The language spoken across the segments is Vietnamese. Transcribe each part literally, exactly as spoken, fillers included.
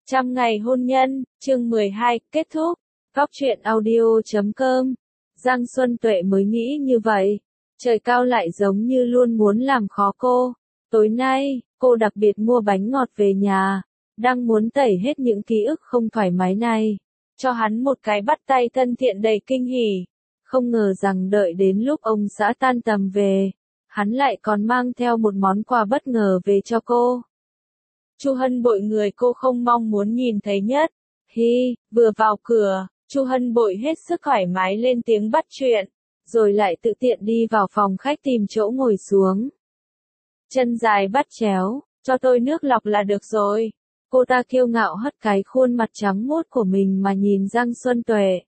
Trăm ngày hôn nhân, chương mười hai, kết thúc. Góc truyện audio chấm com. Giang Xuân Tuệ mới nghĩ như vậy. Trời cao lại giống như luôn muốn làm khó cô. Tối nay, cô đặc biệt mua bánh ngọt về nhà. Đang muốn tẩy hết những ký ức không thoải mái này. Cho hắn một cái bắt tay thân thiện đầy kinh hỉ. Không ngờ rằng đợi đến lúc ông xã tan tầm về, hắn lại còn mang theo một món quà bất ngờ về cho cô. Chu Hân Bội người cô không mong muốn nhìn thấy nhất. Hi, vừa vào cửa, Chu Hân Bội hết sức thoải mái lên tiếng bắt chuyện, rồi lại tự tiện đi vào phòng khách tìm chỗ ngồi xuống. Chân dài bắt chéo, cho tôi nước lọc là được rồi. Cô ta kiêu ngạo hất cái khuôn mặt trắng muốt của mình mà nhìn Giang Xuân Tuệ.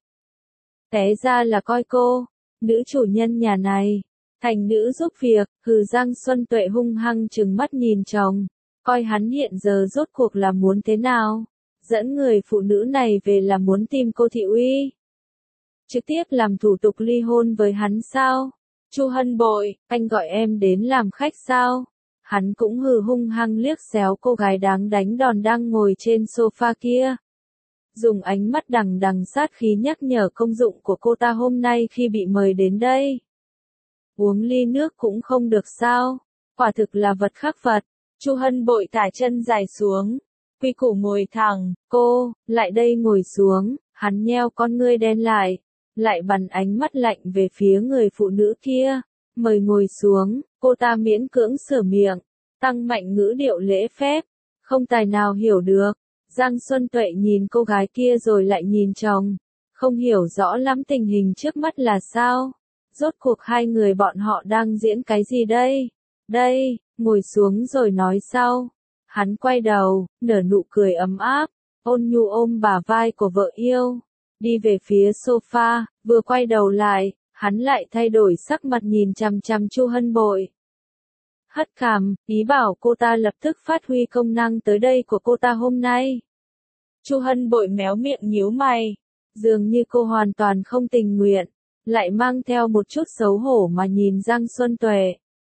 Té ra là coi cô, nữ chủ nhân nhà này, thành nữ giúp việc. Hừ, Giang Xuân Tuệ hung hăng trừng mắt nhìn chồng. Coi hắn hiện giờ rốt cuộc là muốn thế nào? Dẫn người phụ nữ này về là muốn tìm cô thị uy? Trực tiếp làm thủ tục ly hôn với hắn sao? Chu Hân Bội, anh gọi em đến làm khách sao? Hắn cũng hừ hung hăng liếc xéo cô gái đáng đánh đòn đang ngồi trên sofa kia. Dùng ánh mắt đằng đằng sát khí nhắc nhở công dụng của cô ta hôm nay khi bị mời đến đây. Uống ly nước cũng không được sao? Quả thực là vật khắc vật. Chu Hân Bội thả chân dài xuống, quy củ ngồi thẳng. Cô, lại đây ngồi xuống. Hắn nheo con ngươi đen lại, lại bắn ánh mắt lạnh về phía người phụ nữ kia. Mời ngồi xuống. Cô ta miễn cưỡng sửa miệng, tăng mạnh ngữ điệu lễ phép, không tài nào hiểu được. Giang Xuân Tuệ nhìn cô gái kia rồi lại nhìn chồng, không hiểu rõ lắm tình hình trước mắt là sao. Rốt cuộc hai người bọn họ đang diễn cái gì đây? Đây, ngồi xuống rồi nói sau. Hắn quay đầu, nở nụ cười ấm áp, ôn nhu ôm bả vai của vợ yêu, đi về phía sofa. Vừa quay đầu lại, hắn lại thay đổi sắc mặt nhìn chằm chằm Chu Hân Bội. Hất cằm, ý bảo cô ta lập tức phát huy công năng tới đây của cô ta hôm nay. Chu Hân Bội méo miệng nhíu mày, dường như cô hoàn toàn không tình nguyện, lại mang theo một chút xấu hổ mà nhìn Giang Xuân Tuệ.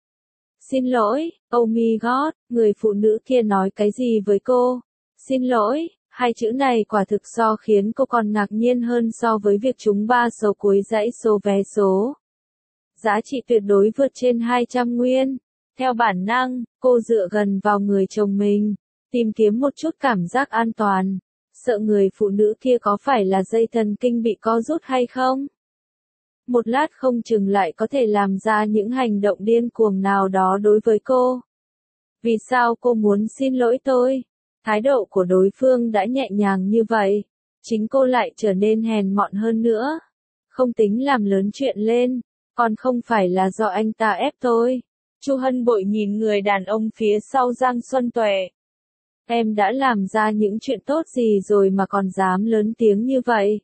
Xin lỗi, oh my god, người phụ nữ kia nói cái gì với cô? Xin lỗi, hai chữ này quả thực so khiến cô còn ngạc nhiên hơn so với việc trúng ba số cuối dãy số vé số. Giá trị tuyệt đối vượt trên hai trăm nguyên. Theo bản năng, cô dựa gần vào người chồng mình, tìm kiếm một chút cảm giác an toàn, sợ người phụ nữ kia có phải là dây thần kinh bị co rút hay không. Một lát không chừng lại có thể làm ra những hành động điên cuồng nào đó đối với cô. Vì sao cô muốn xin lỗi tôi? Thái độ của đối phương đã nhẹ nhàng như vậy, chính cô lại trở nên hèn mọn hơn nữa. Không tính làm lớn chuyện lên, còn không phải là do anh ta ép tôi. Chu Hân Bội nhìn người đàn ông phía sau Giang Xuân Tuệ. Em đã làm ra những chuyện tốt gì rồi mà còn dám lớn tiếng như vậy?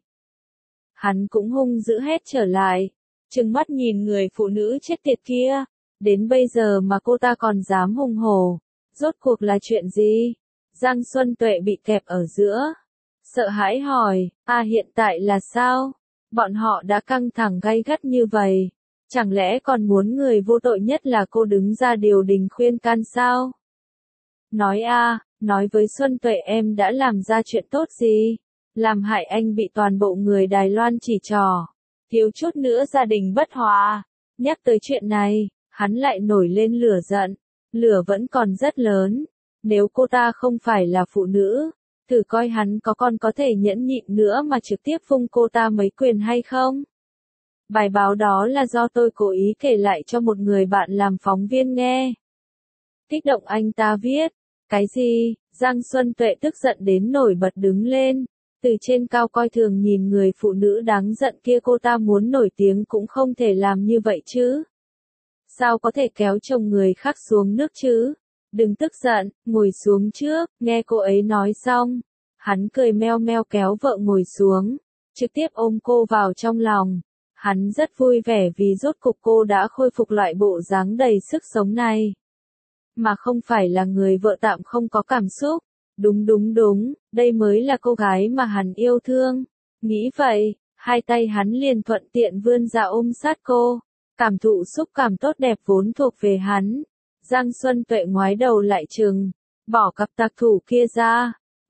Hắn cũng hung dữ hét trở lại, trừng mắt nhìn người phụ nữ chết tiệt kia. Đến bây giờ mà cô ta còn dám hùng hổ. Rốt cuộc là chuyện gì? Giang Xuân Tuệ bị kẹp ở giữa, sợ hãi hỏi, à hiện tại là sao? Bọn họ đã căng thẳng gay gắt như vậy, chẳng lẽ còn muốn người vô tội nhất là cô đứng ra điều đình khuyên can sao? Nói a, nói với Xuân Tuệ em đã làm ra chuyện tốt gì? Làm hại anh bị toàn bộ người Đài Loan chỉ trỏ, thiếu chút nữa gia đình bất hòa. Nhắc tới chuyện này, hắn lại nổi lên lửa giận, lửa vẫn còn rất lớn. Nếu cô ta không phải là phụ nữ, thử coi hắn có còn có thể nhẫn nhịn nữa mà trực tiếp vung cô ta mấy quyền hay không? Bài báo đó là do tôi cố ý kể lại cho một người bạn làm phóng viên nghe. Kích động anh ta viết. Cái gì? Giang Xuân Tuệ tức giận đến nổi bật đứng lên, từ trên cao coi thường nhìn người phụ nữ đáng giận kia. Cô ta muốn nổi tiếng cũng không thể làm như vậy chứ. Sao có thể kéo chồng người khác xuống nước chứ? Đừng tức giận, ngồi xuống trước. Nghe cô ấy nói xong, hắn cười meo meo kéo vợ ngồi xuống, trực tiếp ôm cô vào trong lòng. Hắn rất vui vẻ vì rốt cục cô đã khôi phục lại bộ dáng đầy sức sống này. Mà không phải là người vợ tạm không có cảm xúc. Đúng đúng đúng, đây mới là cô gái mà hắn yêu thương. Nghĩ vậy, hai tay hắn liền thuận tiện vươn ra ôm sát cô, cảm thụ xúc cảm tốt đẹp vốn thuộc về hắn. Giang Xuân Tuệ ngoái đầu lại chừng, bỏ cặp tạc thủ kia ra,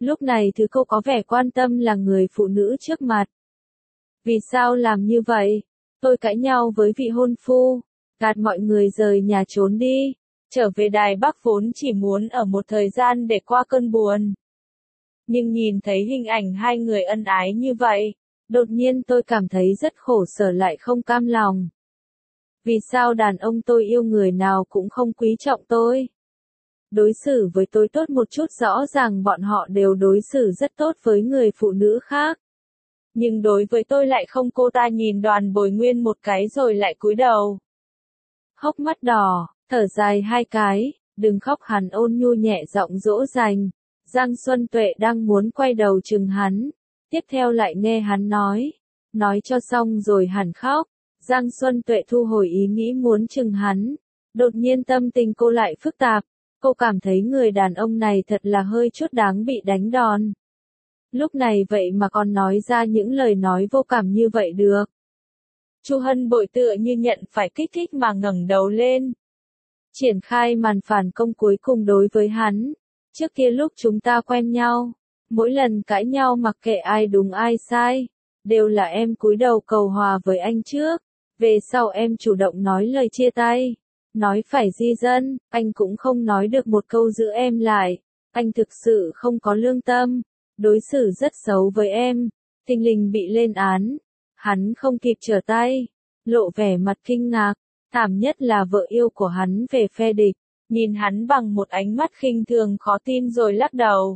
Lúc này thứ cô có vẻ quan tâm là người phụ nữ trước mặt. Vì sao làm như vậy? Tôi cãi nhau với vị hôn phu, gạt mọi người rời nhà trốn đi, trở về Đài Bắc vốn chỉ muốn ở một thời gian để qua cơn buồn. Nhưng nhìn thấy hình ảnh hai người ân ái như vậy, đột nhiên tôi cảm thấy rất khổ sở lại không cam lòng. Vì sao đàn ông tôi yêu người nào cũng không quý trọng tôi? Đối xử với tôi tốt một chút, rõ ràng bọn họ đều đối xử rất tốt với người phụ nữ khác. Nhưng đối với tôi lại không. Cô ta nhìn Đoàn Bồi Nguyên một cái rồi lại cúi đầu. Hốc mắt đỏ, thở dài hai cái, đừng khóc, hắn ôn nhu nhẹ giọng dỗ dành. Giang Xuân Tuệ đang muốn quay đầu chừng hắn, tiếp theo lại nghe hắn nói, nói cho xong rồi hẳn khóc. Giang Xuân Tuệ thu hồi ý nghĩ muốn chừng hắn, đột nhiên tâm tình cô lại phức tạp, cô cảm thấy người đàn ông này thật là hơi chút đáng bị đánh đòn. Lúc này vậy mà còn nói ra những lời nói vô cảm như vậy được. Chu Hân Bội tựa như nhận phải kích thích mà ngẩng đầu lên. Triển khai màn phản công cuối cùng đối với hắn. Trước kia lúc chúng ta quen nhau, mỗi lần cãi nhau mặc kệ ai đúng ai sai, đều là em cúi đầu cầu hòa với anh trước. Về sau em chủ động nói lời chia tay, nói phải di dân, anh cũng không nói được một câu giữ em lại. Anh thực sự không có lương tâm, đối xử rất xấu với em, thình lình bị lên án. Hắn không kịp trở tay, lộ vẻ mặt kinh ngạc, thảm nhất là vợ yêu của hắn về phe địch, nhìn hắn bằng một ánh mắt khinh thường khó tin rồi lắc đầu.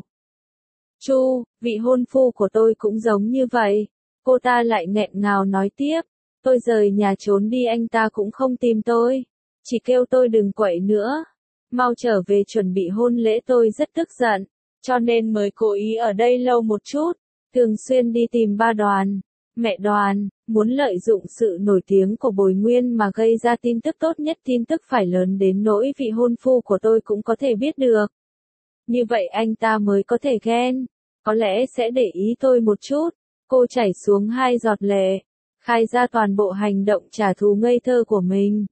Chu, vị hôn phu của tôi cũng giống như vậy. Cô ta lại nghẹn ngào nói tiếp, tôi rời nhà trốn đi anh ta cũng không tìm tôi, chỉ kêu tôi đừng quậy nữa, mau trở về chuẩn bị hôn lễ. Tôi rất tức giận, cho nên mới cố ý ở đây lâu một chút, thường xuyên đi tìm ba Đoàn, mẹ Đoàn, muốn lợi dụng sự nổi tiếng của Bồi Nguyên mà gây ra tin tức tốt nhất, tin tức phải lớn đến nỗi vị hôn phu của tôi cũng có thể biết được. Như vậy anh ta mới có thể ghen, có lẽ sẽ để ý tôi một chút. Cô chảy xuống hai giọt lệ, khai ra toàn bộ hành động trả thù ngây thơ của mình.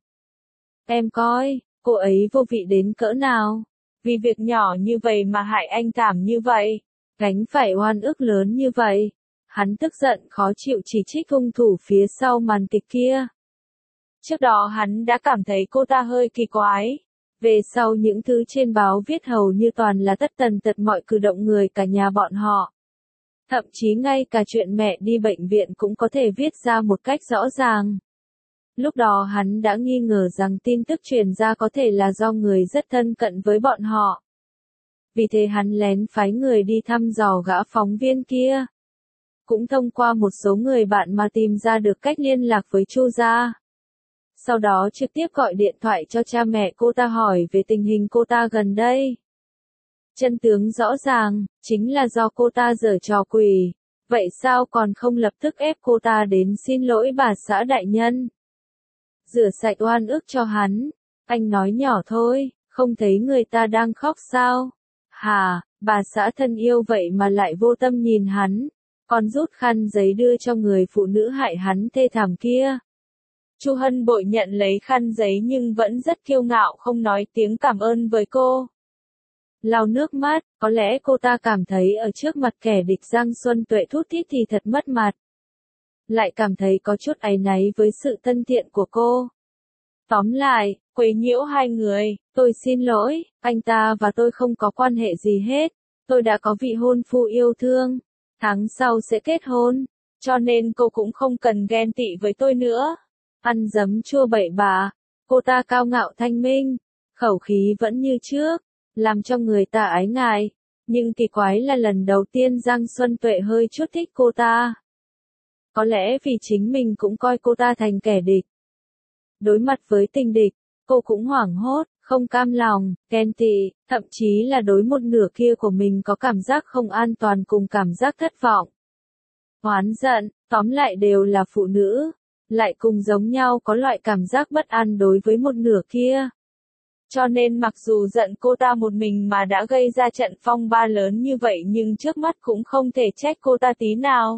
Em coi, cô ấy vô vị đến cỡ nào, vì việc nhỏ như vậy mà hại anh thảm như vậy, gánh phải oan ức lớn như vậy. Hắn tức giận khó chịu chỉ trích hung thủ phía sau màn kịch kia. Trước đó hắn đã cảm thấy cô ta hơi kỳ quái. Về sau những thứ trên báo viết hầu như toàn là tất tần tật mọi cử động người cả nhà bọn họ. Thậm chí ngay cả chuyện mẹ đi bệnh viện cũng có thể viết ra một cách rõ ràng. Lúc đó hắn đã nghi ngờ rằng tin tức truyền ra có thể là do người rất thân cận với bọn họ. Vì thế hắn lén phái người đi thăm dò gã phóng viên kia. Cũng thông qua một số người bạn mà tìm ra được cách liên lạc với Chu gia. Sau đó trực tiếp gọi điện thoại cho cha mẹ cô ta hỏi về tình hình cô ta gần đây. Chân tướng rõ ràng, chính là do cô ta giở trò quỷ. Vậy sao còn không lập tức ép cô ta đến xin lỗi bà xã đại nhân? Rửa sạch oan ức cho hắn. Anh nói nhỏ thôi, không thấy người ta đang khóc sao? Hà, bà xã thân yêu vậy mà lại vô tâm nhìn hắn, còn rút khăn giấy đưa cho người phụ nữ hại hắn thê thảm kia. Chu Hân Bội nhận lấy khăn giấy nhưng vẫn rất kiêu ngạo không nói tiếng cảm ơn với cô. Lau nước mắt, có lẽ cô ta cảm thấy ở trước mặt kẻ địch Giang Xuân Tuệ thút thít thì thật mất mặt. Lại cảm thấy có chút áy náy với sự thân thiện của cô. Tóm lại, quấy nhiễu hai người, tôi xin lỗi, anh ta và tôi không có quan hệ gì hết. Tôi đã có vị hôn phu yêu thương, tháng sau sẽ kết hôn, cho nên cô cũng không cần ghen tị với tôi nữa. Ăn dấm chua bậy bạ, cô ta cao ngạo thanh minh, khẩu khí vẫn như trước, làm cho người ta ái ngại. Nhưng kỳ quái là lần đầu tiên Giang Xuân Tuệ hơi chút thích cô ta. Có lẽ vì chính mình cũng coi cô ta thành kẻ địch. Đối mặt với tình địch, cô cũng hoảng hốt, không cam lòng, ghen tị, thậm chí là đối một nửa kia của mình có cảm giác không an toàn cùng cảm giác thất vọng. Oán giận, tóm lại đều là phụ nữ, lại cùng giống nhau có loại cảm giác bất an đối với một nửa kia. Cho nên mặc dù giận cô ta một mình mà đã gây ra trận phong ba lớn như vậy nhưng trước mắt cũng không thể trách cô ta tí nào.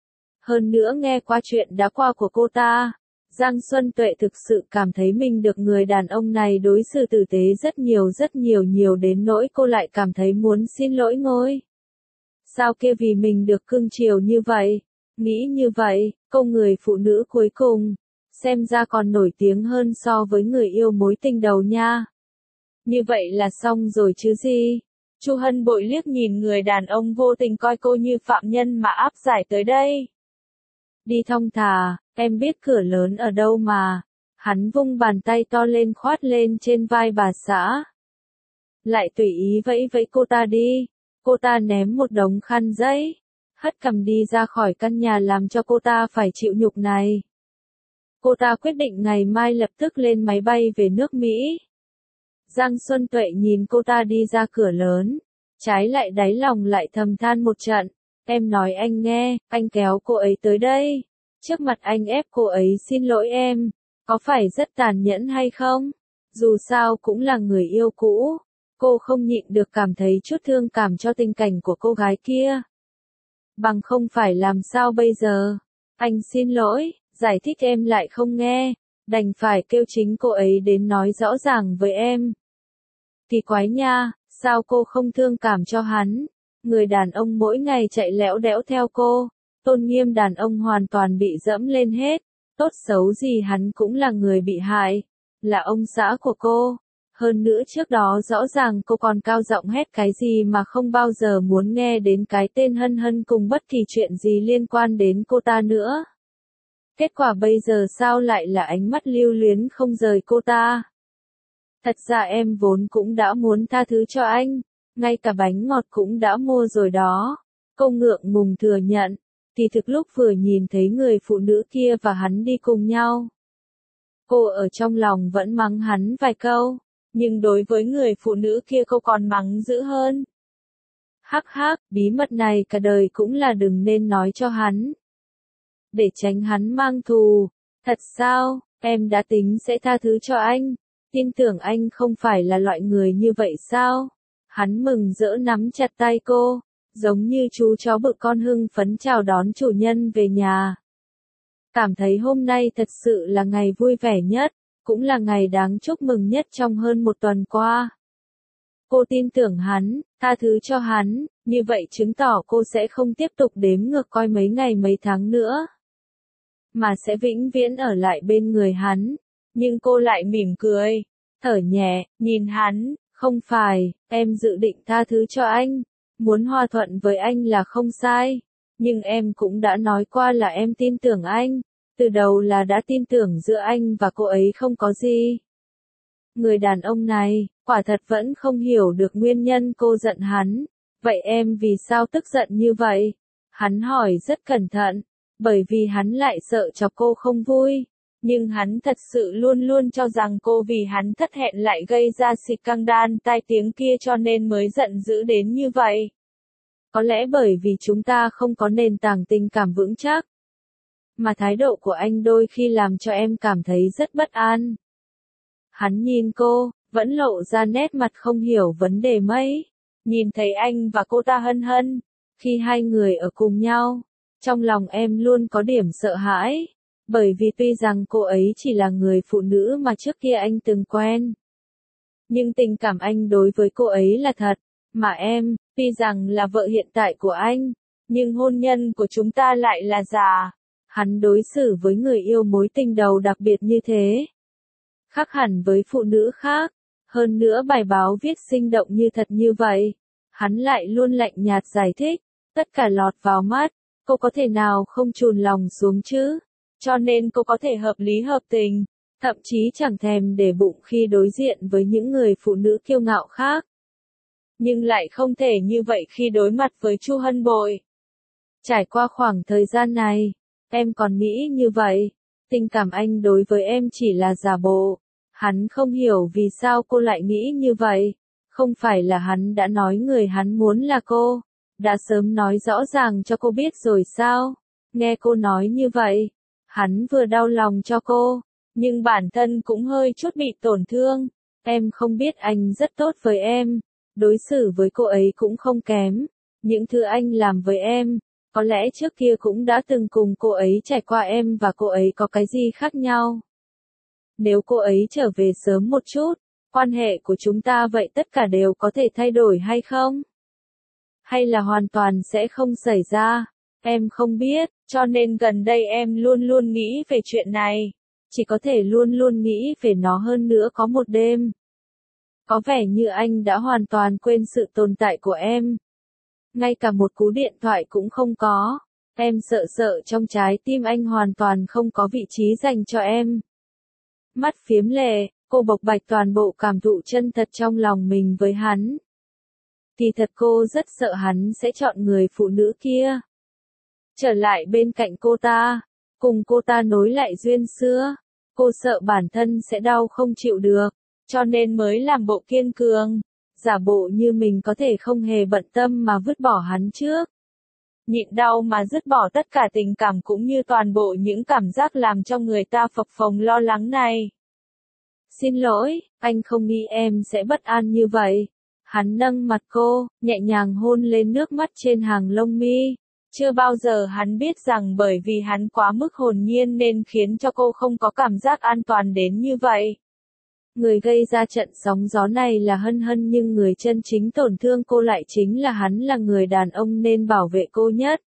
Hơn nữa nghe qua chuyện đã qua của cô ta, Giang Xuân Tuệ thực sự cảm thấy mình được người đàn ông này đối xử tử tế rất nhiều rất nhiều nhiều đến nỗi cô lại cảm thấy muốn xin lỗi ngôi. Sao kia vì mình được cưng chiều như vậy? Nghĩ như vậy, cô người phụ nữ cuối cùng, xem ra còn nổi tiếng hơn so với người yêu mối tình đầu nha. Như vậy là xong rồi chứ gì? Chu Hân Bội liếc nhìn người đàn ông vô tình coi cô như phạm nhân mà áp giải tới đây. Đi thong thả, em biết cửa lớn ở đâu mà. Hắn vung bàn tay to lên khoát lên trên vai bà xã. Lại tùy ý vẫy vẫy cô ta đi. Cô ta ném một đống khăn giấy, hất cằm đi ra khỏi căn nhà làm cho cô ta phải chịu nhục này. Cô ta quyết định ngày mai lập tức lên máy bay về nước Mỹ. Giang Xuân Tuệ nhìn cô ta đi ra cửa lớn, trái lại đáy lòng lại thầm than một trận. Em nói anh nghe, anh kéo cô ấy tới đây. Trước mặt anh ép cô ấy xin lỗi em, có phải rất tàn nhẫn hay không? Dù sao cũng là người yêu cũ. Cô không nhịn được cảm thấy chút thương cảm cho tình cảnh của cô gái kia. Bằng không phải làm sao bây giờ? Anh xin lỗi, giải thích em lại không nghe, đành phải kêu chính cô ấy đến nói rõ ràng với em. Kỳ quái nha, sao cô không thương cảm cho hắn? Người đàn ông mỗi ngày chạy lẽo đẽo theo cô, tôn nghiêm đàn ông hoàn toàn bị dẫm lên hết, tốt xấu gì hắn cũng là người bị hại, là ông xã của cô. Hơn nữa trước đó rõ ràng cô còn cao giọng hét cái gì mà không bao giờ muốn nghe đến cái tên Hân Hân cùng bất kỳ chuyện gì liên quan đến cô ta nữa. Kết quả bây giờ sao lại là ánh mắt lưu luyến không rời cô ta? Thật ra em vốn cũng đã muốn tha thứ cho anh, ngay cả bánh ngọt cũng đã mua rồi đó. Cô ngượng ngùng thừa nhận, thì thực lúc vừa nhìn thấy người phụ nữ kia và hắn đi cùng nhau. Cô ở trong lòng vẫn mắng hắn vài câu. Nhưng đối với người phụ nữ kia cô còn mắng dữ hơn. Hắc hắc, bí mật này cả đời cũng là đừng nên nói cho hắn. Để tránh hắn mang thù. Thật sao, em đã tính sẽ tha thứ cho anh. Tin tưởng anh không phải là loại người như vậy sao? Hắn mừng rỡ nắm chặt tay cô, giống như chú chó bự con hưng phấn chào đón chủ nhân về nhà. Cảm thấy hôm nay thật sự là ngày vui vẻ nhất. Cũng là ngày đáng chúc mừng nhất trong hơn một tuần qua. Cô tin tưởng hắn, tha thứ cho hắn, như vậy chứng tỏ cô sẽ không tiếp tục đếm ngược coi mấy ngày mấy tháng nữa. Mà sẽ vĩnh viễn ở lại bên người hắn. Nhưng cô lại mỉm cười, thở nhẹ, nhìn hắn, không phải, em dự định tha thứ cho anh. Muốn hòa thuận với anh là không sai. Nhưng em cũng đã nói qua là em tin tưởng anh. Từ đầu là đã tin tưởng giữa anh và cô ấy không có gì. Người đàn ông này, quả thật vẫn không hiểu được nguyên nhân cô giận hắn. Vậy em vì sao tức giận như vậy? Hắn hỏi rất cẩn thận, bởi vì hắn lại sợ chọc cô không vui. Nhưng hắn thật sự luôn luôn cho rằng cô vì hắn thất hẹn lại gây ra scandal tai tiếng kia cho nên mới giận dữ đến như vậy. Có lẽ bởi vì chúng ta không có nền tảng tình cảm vững chắc. Mà thái độ của anh đôi khi làm cho em cảm thấy rất bất an. Hắn nhìn cô, vẫn lộ ra nét mặt không hiểu vấn đề mấy. Nhìn thấy anh và cô ta Hân Hân, khi hai người ở cùng nhau, trong lòng em luôn có điểm sợ hãi. Bởi vì tuy rằng cô ấy chỉ là người phụ nữ mà trước kia anh từng quen. Nhưng tình cảm anh đối với cô ấy là thật. Mà em, tuy rằng là vợ hiện tại của anh, nhưng hôn nhân của chúng ta lại là giả. Hắn đối xử với người yêu mối tình đầu đặc biệt như thế. Khác hẳn với phụ nữ khác. Hơn nữa bài báo viết sinh động như thật như vậy. Hắn lại luôn lạnh nhạt giải thích. Tất cả lọt vào mắt. Cô có thể nào không chùn lòng xuống chứ? Cho nên cô có thể hợp lý hợp tình. Thậm chí chẳng thèm để bụng khi đối diện với những người phụ nữ kiêu ngạo khác. Nhưng lại không thể như vậy khi đối mặt với Chu Hân Bội. Trải qua khoảng thời gian này, em còn nghĩ như vậy. Tình cảm anh đối với em chỉ là giả bộ. Hắn không hiểu vì sao cô lại nghĩ như vậy. Không phải là hắn đã nói người hắn muốn là cô. Đã sớm nói rõ ràng cho cô biết rồi sao? Nghe cô nói như vậy, hắn vừa đau lòng cho cô, nhưng bản thân cũng hơi chút bị tổn thương. Em không biết anh rất tốt với em, đối xử với cô ấy cũng không kém. Những thứ anh làm với em, có lẽ trước kia cũng đã từng cùng cô ấy trải qua, em và cô ấy có cái gì khác nhau. Nếu cô ấy trở về sớm một chút, quan hệ của chúng ta vậy tất cả đều có thể thay đổi hay không? Hay là hoàn toàn sẽ không xảy ra? Em không biết, cho nên gần đây em luôn luôn nghĩ về chuyện này. Chỉ có thể luôn luôn nghĩ về nó hơn nữa có một đêm. Có vẻ như anh đã hoàn toàn quên sự tồn tại của em. Ngay cả một cú điện thoại cũng không có. Em sợ sợ trong trái tim anh hoàn toàn không có vị trí dành cho em. Mắt phiếm lệ, cô bộc bạch toàn bộ cảm thụ chân thật trong lòng mình với hắn. Kỳ thật cô rất sợ hắn sẽ chọn người phụ nữ kia. Trở lại bên cạnh cô ta, cùng cô ta nối lại duyên xưa. Cô sợ bản thân sẽ đau không chịu được, cho nên mới làm bộ kiên cường, giả bộ như mình có thể không hề bận tâm mà vứt bỏ hắn trước. Nhịn đau mà dứt bỏ tất cả tình cảm cũng như toàn bộ những cảm giác làm cho người ta phập phồng lo lắng này. Xin lỗi, anh không nghĩ em sẽ bất an như vậy. Hắn nâng mặt cô, nhẹ nhàng hôn lên nước mắt trên hàng lông mi. Chưa bao giờ hắn biết rằng bởi vì hắn quá mức hồn nhiên nên khiến cho cô không có cảm giác an toàn đến như vậy. Người gây ra trận sóng gió này là Hân Hân nhưng người chân chính tổn thương cô lại chính là hắn, là người đàn ông nên bảo vệ cô nhất.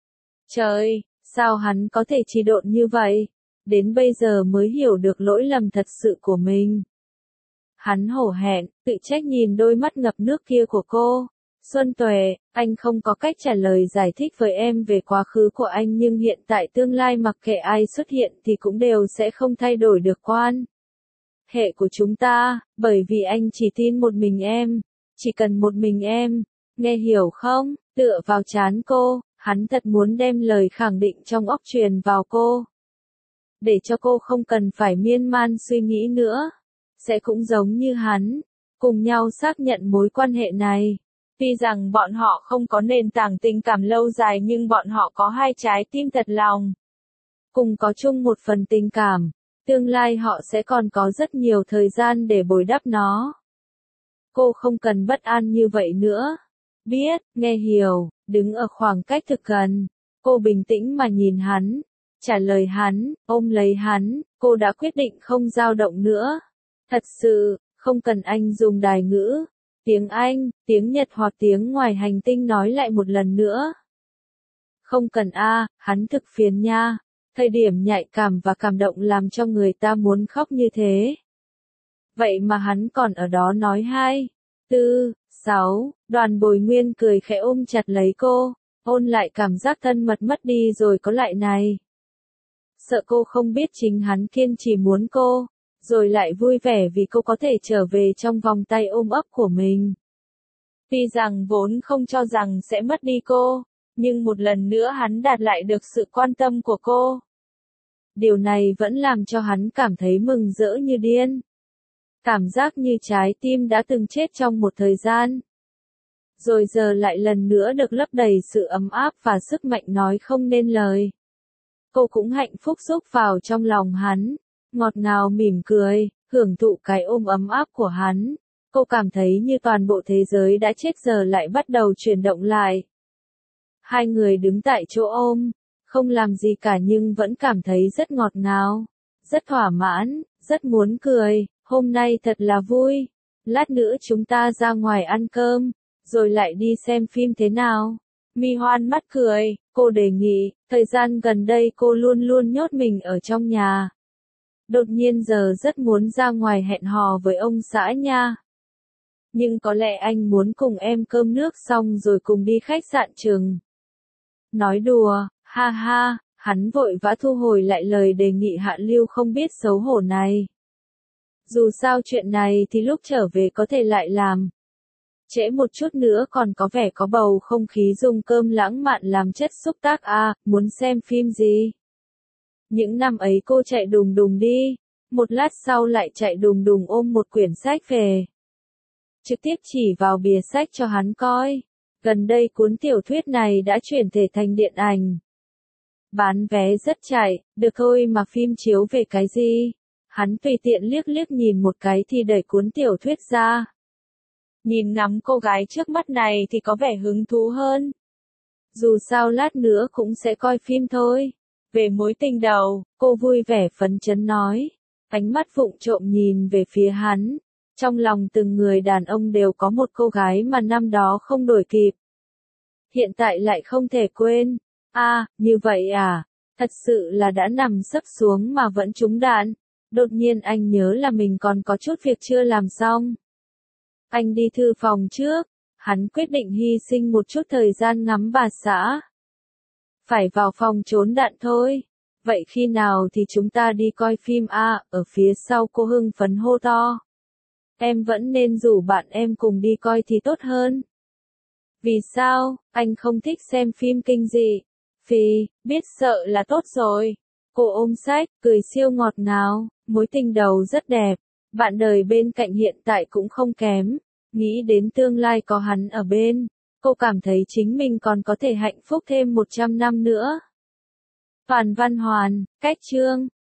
Trời, sao hắn có thể trì độn như vậy? Đến bây giờ mới hiểu được lỗi lầm thật sự của mình. Hắn hổ hẹn, tự trách nhìn đôi mắt ngập nước kia của cô. Xuân Tuệ, anh không có cách trả lời giải thích với em về quá khứ của anh nhưng hiện tại tương lai mặc kệ ai xuất hiện thì cũng đều sẽ không thay đổi được quan hệ của chúng ta, bởi vì anh chỉ tin một mình em, chỉ cần một mình em, nghe hiểu không? Tựa vào trán cô, hắn thật muốn đem lời khẳng định trong óc truyền vào cô. Để cho cô không cần phải miên man suy nghĩ nữa, sẽ cũng giống như hắn, cùng nhau xác nhận mối quan hệ này. Tuy rằng bọn họ không có nền tảng tình cảm lâu dài nhưng bọn họ có hai trái tim thật lòng. Cùng có chung một phần tình cảm, tương lai họ sẽ còn có rất nhiều thời gian để bồi đắp nó. Cô không cần bất an như vậy nữa. Biết, nghe hiểu, đứng ở khoảng cách thực gần. Cô bình tĩnh mà nhìn hắn, trả lời hắn, ôm lấy hắn, cô đã quyết định không dao động nữa. Thật sự, không cần anh dùng đài ngữ. Tiếng Anh, tiếng Nhật hoặc tiếng ngoài hành tinh nói lại một lần nữa. Không cần a, à, hắn thực phiền nha. Thời điểm nhạy cảm và cảm động làm cho người ta muốn khóc như thế. Vậy mà hắn còn ở đó nói hai, tư, sáu, Đoàn Bồi Nguyên cười khẽ ôm chặt lấy cô, ôn lại cảm giác thân mật mất đi rồi có lại này. Sợ cô không biết chính hắn kiên trì muốn cô, rồi lại vui vẻ vì cô có thể trở về trong vòng tay ôm ấp của mình. Tuy rằng vốn không cho rằng sẽ mất đi cô, nhưng một lần nữa hắn đạt lại được sự quan tâm của cô. Điều này vẫn làm cho hắn cảm thấy mừng rỡ như điên. Cảm giác như trái tim đã từng chết trong một thời gian. Rồi giờ lại lần nữa được lấp đầy sự ấm áp và sức mạnh nói không nên lời. Cô cũng hạnh phúc xúc vào trong lòng hắn, ngọt ngào mỉm cười, hưởng thụ cái ôm ấm áp của hắn. Cô cảm thấy như toàn bộ thế giới đã chết giờ lại bắt đầu chuyển động lại. Hai người đứng tại chỗ ôm, không làm gì cả nhưng vẫn cảm thấy rất ngọt ngào, rất thỏa mãn, rất muốn cười, hôm nay thật là vui. Lát nữa chúng ta ra ngoài ăn cơm, rồi lại đi xem phim thế nào? Mi Hoan mắt cười, cô đề nghị, thời gian gần đây cô luôn luôn nhốt mình ở trong nhà. Đột nhiên giờ rất muốn ra ngoài hẹn hò với ông xã nha. Nhưng có lẽ anh muốn cùng em cơm nước xong rồi cùng đi khách sạn chừng. Nói đùa, ha ha, hắn vội vã thu hồi lại lời đề nghị hạ lưu không biết xấu hổ này. Dù sao chuyện này thì lúc trở về có thể lại làm. Trễ một chút nữa còn có vẻ có bầu không khí dùng cơm lãng mạn làm chất xúc tác à, muốn xem phim gì? Những năm ấy cô chạy đùng đùng đi, một lát sau lại chạy đùng đùng ôm một quyển sách về. Trực tiếp chỉ vào bìa sách cho hắn coi. Gần đây cuốn tiểu thuyết này đã chuyển thể thành điện ảnh. Bán vé rất chạy, được thôi mà phim chiếu về cái gì? Hắn tùy tiện liếc liếc nhìn một cái thì đẩy cuốn tiểu thuyết ra. Nhìn ngắm cô gái trước mắt này thì có vẻ hứng thú hơn. Dù sao lát nữa cũng sẽ coi phim thôi. Về mối tình đầu, cô vui vẻ phấn chấn nói. Ánh mắt vụng trộm nhìn về phía hắn. Trong lòng từng người đàn ông đều có một cô gái mà năm đó không đổi kịp. hiện tại lại không thể quên. À, như vậy à, thật sự là đã nằm sấp xuống mà vẫn trúng đạn. Đột nhiên anh nhớ là mình còn có chút việc chưa làm xong. Anh đi thư phòng trước, hắn quyết định hy sinh một chút thời gian ngắm bà xã. Phải vào phòng trốn đạn thôi. Vậy khi nào thì chúng ta đi coi phim à, ở phía sau cô hưng phấn hô to. Em vẫn nên rủ bạn em cùng đi coi thì tốt hơn. Vì sao, anh không thích xem phim kinh dị? Vì, biết sợ là tốt rồi. Cô ôm sách, cười siêu ngọt ngào, mối tình đầu rất đẹp. Bạn đời bên cạnh hiện tại cũng không kém. Nghĩ đến tương lai có hắn ở bên, cô cảm thấy chính mình còn có thể hạnh phúc thêm một trăm năm nữa. Toàn Văn Hoàn, Cách Chương